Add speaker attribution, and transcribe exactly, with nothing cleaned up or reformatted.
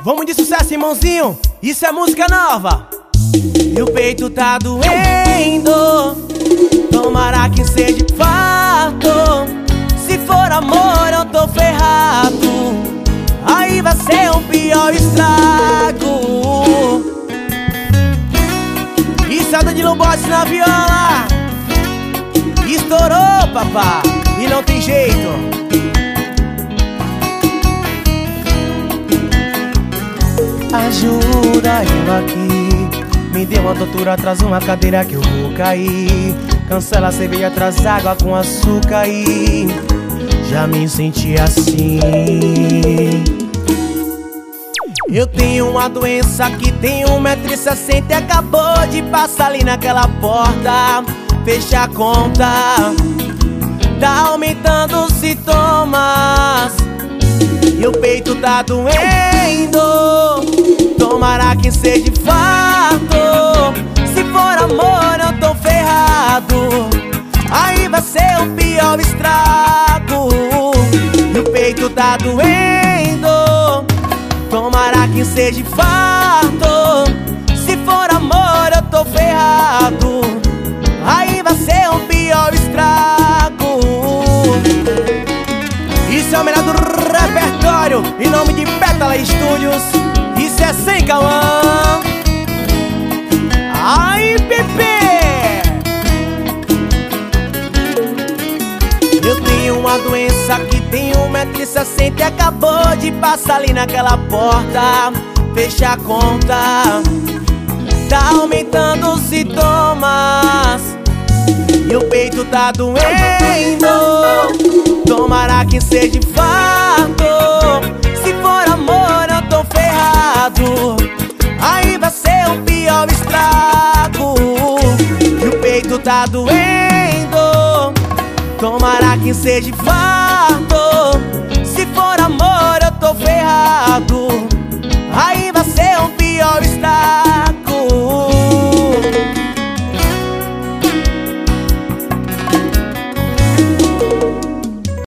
Speaker 1: Vamos de sucesso, irmãozinho. Isso é música nova. E o peito tá doendo. Tomara que seja fato. Se for amor eu tô ferrado. Aí vai ser um pior estrago. Isso é Danilo Bote na viola. Estourou, papá. E não tem jeito. Ajuda eu aqui. Me dê uma tortura, traz uma cadeira que eu vou cair. Cancela a cerveja, traz água com açúcar aí. Já me senti assim. Eu tenho uma doença que tem um metro e sessenta e acabou de passar ali naquela porta. Fecha a conta. Tá aumentando os sintomas. E o peito tá doendo. Tomara que seja fato. Se for amor eu tô ferrado. Aí vai ser o pior estrago. E o peito tá doendo. Tomara que seja fato. Se for amor eu tô ferrado. Aí vai ser o pior estrago. Isso é o melhor do repertório. Em nome de Pétala Studios. Isso é sem Cauã. Ai, bebê! Eu tenho uma doença que tem um metro e sessenta e acabou de passar ali naquela porta. Fecha a conta. Tá aumentando os sintomas. E o peito tá doendo. Tomara que seja fato. Se for amor eu tô ferrado. Aí vai ser o pior estrago. E o peito tá doendo. Tomara que seja fato.